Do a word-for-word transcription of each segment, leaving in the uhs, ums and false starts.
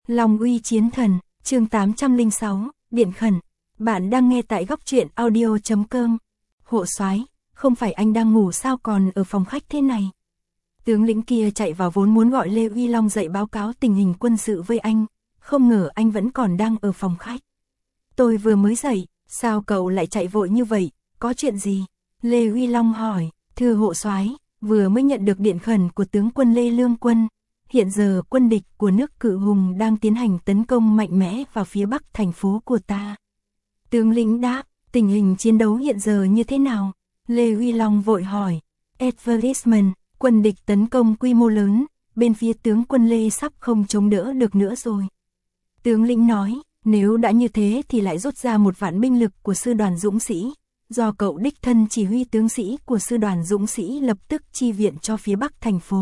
Long uy chiến thần, chương tám trăm lẻ sáu, điện khẩn. Bạn đang nghe tại góc truyện audio chấm com. Hộ soái, không phải anh đang ngủ sao còn ở phòng khách thế này? Tướng lĩnh kia chạy vào vốn muốn gọi Lê Uy Long dậy báo cáo tình hình quân sự với anh, không ngờ anh vẫn còn đang ở phòng khách. Tôi vừa mới dậy, sao cậu lại chạy vội như vậy, có chuyện gì? Lê Uy Long hỏi. Thưa hộ soái, vừa mới nhận được điện khẩn của tướng quân Lê Lương Quân. Hiện giờ quân địch của nước Cự Hùng đang tiến hành tấn công mạnh mẽ vào phía bắc thành phố của ta. Tướng lĩnh đáp, tình hình chiến đấu hiện giờ như thế nào? Lê Uy Long vội hỏi. Advertisement, quân địch tấn công quy mô lớn, bên phía tướng quân Lê sắp không chống đỡ được nữa rồi. Tướng lĩnh nói, nếu đã như thế thì lại rút ra một vạn binh lực của sư đoàn dũng sĩ. Do cậu đích thân chỉ huy tướng sĩ của sư đoàn dũng sĩ lập tức chi viện cho phía bắc thành phố.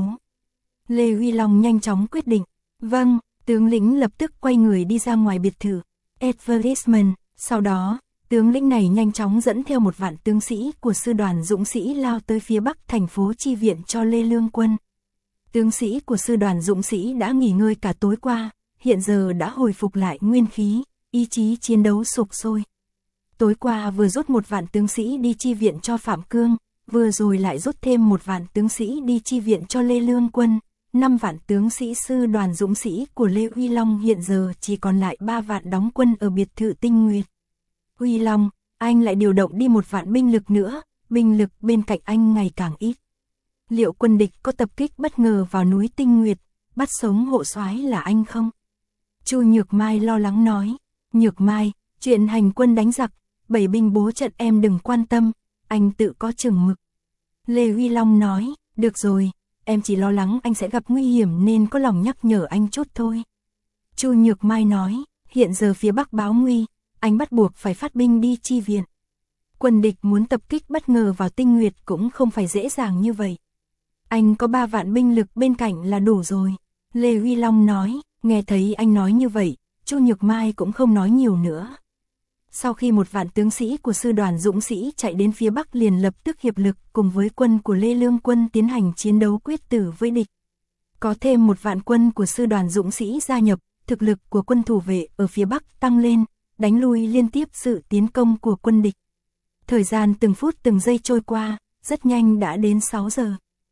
Lê Uy Long nhanh chóng quyết định. Vâng, tướng lĩnh lập tức quay người đi ra ngoài biệt thự. Advertisement, sau đó, tướng lĩnh này nhanh chóng dẫn theo một vạn tướng sĩ của sư đoàn dũng sĩ lao tới phía bắc thành phố chi viện cho Lê Lương Quân. Tướng sĩ của sư đoàn dũng sĩ đã nghỉ ngơi cả tối qua, hiện giờ đã hồi phục lại nguyên khí, ý chí chiến đấu sục sôi. Tối qua vừa rút một vạn tướng sĩ đi chi viện cho Phạm Cương, vừa rồi lại rút thêm một vạn tướng sĩ đi chi viện cho Lê Lương Quân. Năm vạn tướng sĩ sư đoàn dũng sĩ của Lê Uy Long hiện giờ chỉ còn lại ba vạn đóng quân ở biệt thự Tinh Nguyệt. Uy Long, anh lại điều động đi một vạn binh lực nữa, binh lực bên cạnh anh ngày càng ít. Liệu quân địch có tập kích bất ngờ vào núi Tinh Nguyệt, bắt sống hộ soái là anh không? Chu Nhược Mai lo lắng nói. Nhược Mai, chuyện hành quân đánh giặc, bảy binh bố trận em đừng quan tâm, anh tự có chừng mực. Lê Uy Long nói, được rồi, em chỉ lo lắng anh sẽ gặp nguy hiểm nên có lòng nhắc nhở anh chút thôi. Chu Nhược Mai nói, hiện giờ phía bắc báo nguy, anh bắt buộc phải phát binh đi chi viện. Quân địch muốn tập kích bất ngờ vào Tinh Nguyệt cũng không phải dễ dàng như vậy. Anh có ba vạn binh lực bên cạnh là đủ rồi. Lê Uy Long nói, nghe thấy anh nói như vậy, Chu Nhược Mai cũng không nói nhiều nữa. Sau khi một vạn tướng sĩ của sư đoàn dũng sĩ chạy đến phía bắc liền lập tức hiệp lực cùng với quân của Lê Lương Quân tiến hành chiến đấu quyết tử với địch. Có thêm một vạn quân của sư đoàn dũng sĩ gia nhập, thực lực của quân thủ vệ ở phía bắc tăng lên, đánh lui liên tiếp sự tiến công của quân địch. Thời gian từng phút từng giây trôi qua, rất nhanh đã đến sáu giờ.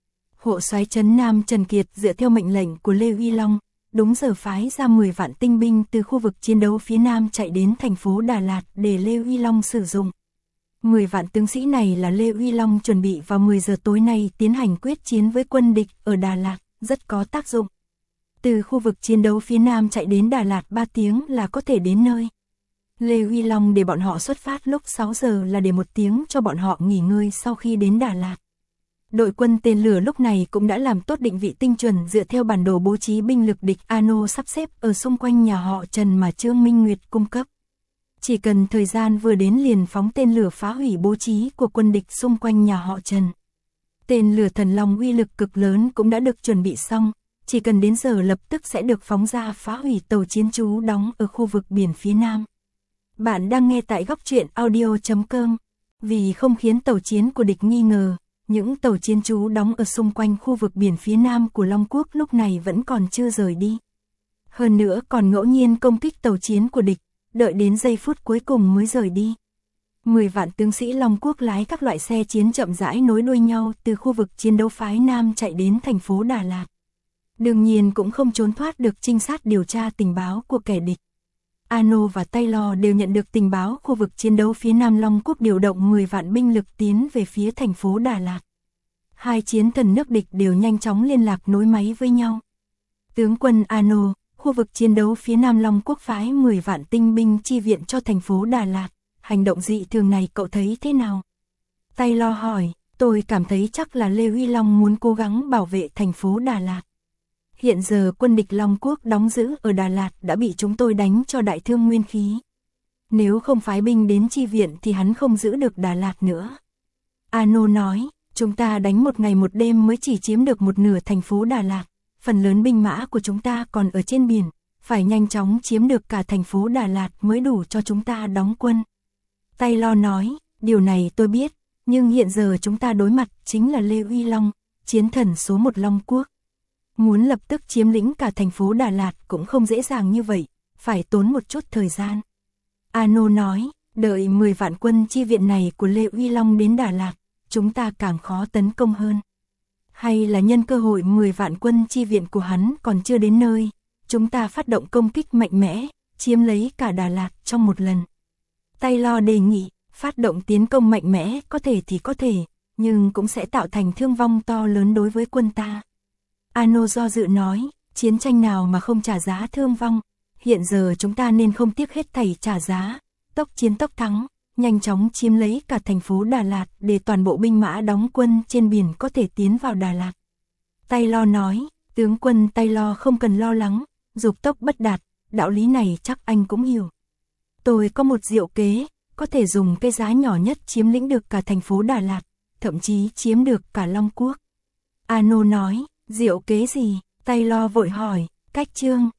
Hộ soái trấn Nam Trần Kiệt dựa theo mệnh lệnh của Lê Uy Long, đúng giờ phái ra mười vạn tinh binh từ khu vực chiến đấu phía nam chạy đến thành phố Đà Lạt để Lê Uy Long sử dụng. mười vạn tướng sĩ này là Lê Uy Long chuẩn bị vào mười giờ tối nay tiến hành quyết chiến với quân địch ở Đà Lạt, rất có tác dụng. Từ khu vực chiến đấu phía nam chạy đến Đà Lạt ba tiếng là có thể đến nơi. Lê Uy Long để bọn họ xuất phát lúc sáu giờ là để một tiếng cho bọn họ nghỉ ngơi sau khi đến Đà Lạt. Đội quân tên lửa lúc này cũng đã làm tốt định vị tinh chuẩn dựa theo bản đồ bố trí binh lực địch Ano sắp xếp ở xung quanh nhà họ Trần mà Trương Minh Nguyệt cung cấp. Chỉ cần thời gian vừa đến liền phóng tên lửa phá hủy bố trí của quân địch xung quanh nhà họ Trần. Tên lửa Thần Long uy lực cực lớn cũng đã được chuẩn bị xong, chỉ cần đến giờ lập tức sẽ được phóng ra phá hủy tàu chiến trú đóng ở khu vực biển phía nam. Bạn đang nghe tại góc truyện audio chấm com. Vì không khiến tàu chiến của địch nghi ngờ, những tàu chiến trú đóng ở xung quanh khu vực biển phía nam của Long Quốc lúc này vẫn còn chưa rời đi. Hơn nữa còn ngẫu nhiên công kích tàu chiến của địch, đợi đến giây phút cuối cùng mới rời đi. mười vạn tướng sĩ Long Quốc lái các loại xe chiến chậm rãi nối đuôi nhau từ khu vực chiến đấu phái nam chạy đến thành phố Đà Lạt. Đương nhiên cũng không trốn thoát được trinh sát điều tra tình báo của kẻ địch. Ano và Taylor đều nhận được tình báo khu vực chiến đấu phía nam Long Quốc điều động mười vạn binh lực tiến về phía thành phố Đà Lạt. Hai chiến thần nước địch đều nhanh chóng liên lạc nối máy với nhau. Tướng quân Ano, khu vực chiến đấu phía nam Long Quốc phái mười vạn tinh binh chi viện cho thành phố Đà Lạt. Hành động dị thường này cậu thấy thế nào? Taylor hỏi, tôi cảm thấy chắc là Lê Uy Long muốn cố gắng bảo vệ thành phố Đà Lạt. Hiện giờ quân địch Long Quốc đóng giữ ở Đà Lạt đã bị chúng tôi đánh cho đại thương nguyên khí. Nếu không phái binh đến chi viện thì hắn không giữ được Đà Lạt nữa. Ano nói, chúng ta đánh một ngày một đêm mới chỉ chiếm được một nửa thành phố Đà Lạt. Phần lớn binh mã của chúng ta còn ở trên biển, phải nhanh chóng chiếm được cả thành phố Đà Lạt mới đủ cho chúng ta đóng quân. Taylor nói, điều này tôi biết, nhưng hiện giờ chúng ta đối mặt chính là Lê Uy Long, chiến thần số một Long Quốc. Muốn lập tức chiếm lĩnh cả thành phố Đà Lạt cũng không dễ dàng như vậy, phải tốn một chút thời gian. Ano nói, đợi mười vạn quân chi viện này của Lê Uy Long đến Đà Lạt, chúng ta càng khó tấn công hơn. Hay là nhân cơ hội mười vạn quân chi viện của hắn còn chưa đến nơi, chúng ta phát động công kích mạnh mẽ, chiếm lấy cả Đà Lạt trong một lần. Taylor đề nghị, phát động tiến công mạnh mẽ có thể thì có thể, nhưng cũng sẽ tạo thành thương vong to lớn đối với quân ta. Ano do dự nói, chiến tranh nào mà không trả giá thương vong, hiện giờ chúng ta nên không tiếc hết thảy trả giá, tốc chiến tốc thắng, nhanh chóng chiếm lấy cả thành phố Đà Lạt để toàn bộ binh mã đóng quân trên biển có thể tiến vào Đà Lạt. Taylor nói, tướng quân Taylor không cần lo lắng, dục tốc bất đạt, đạo lý này chắc anh cũng hiểu. Tôi có một diệu kế, có thể dùng cái giá nhỏ nhất chiếm lĩnh được cả thành phố Đà Lạt, thậm chí chiếm được cả Long Quốc. Ano nói, diệu kế gì? Taylor vội hỏi, cách chương.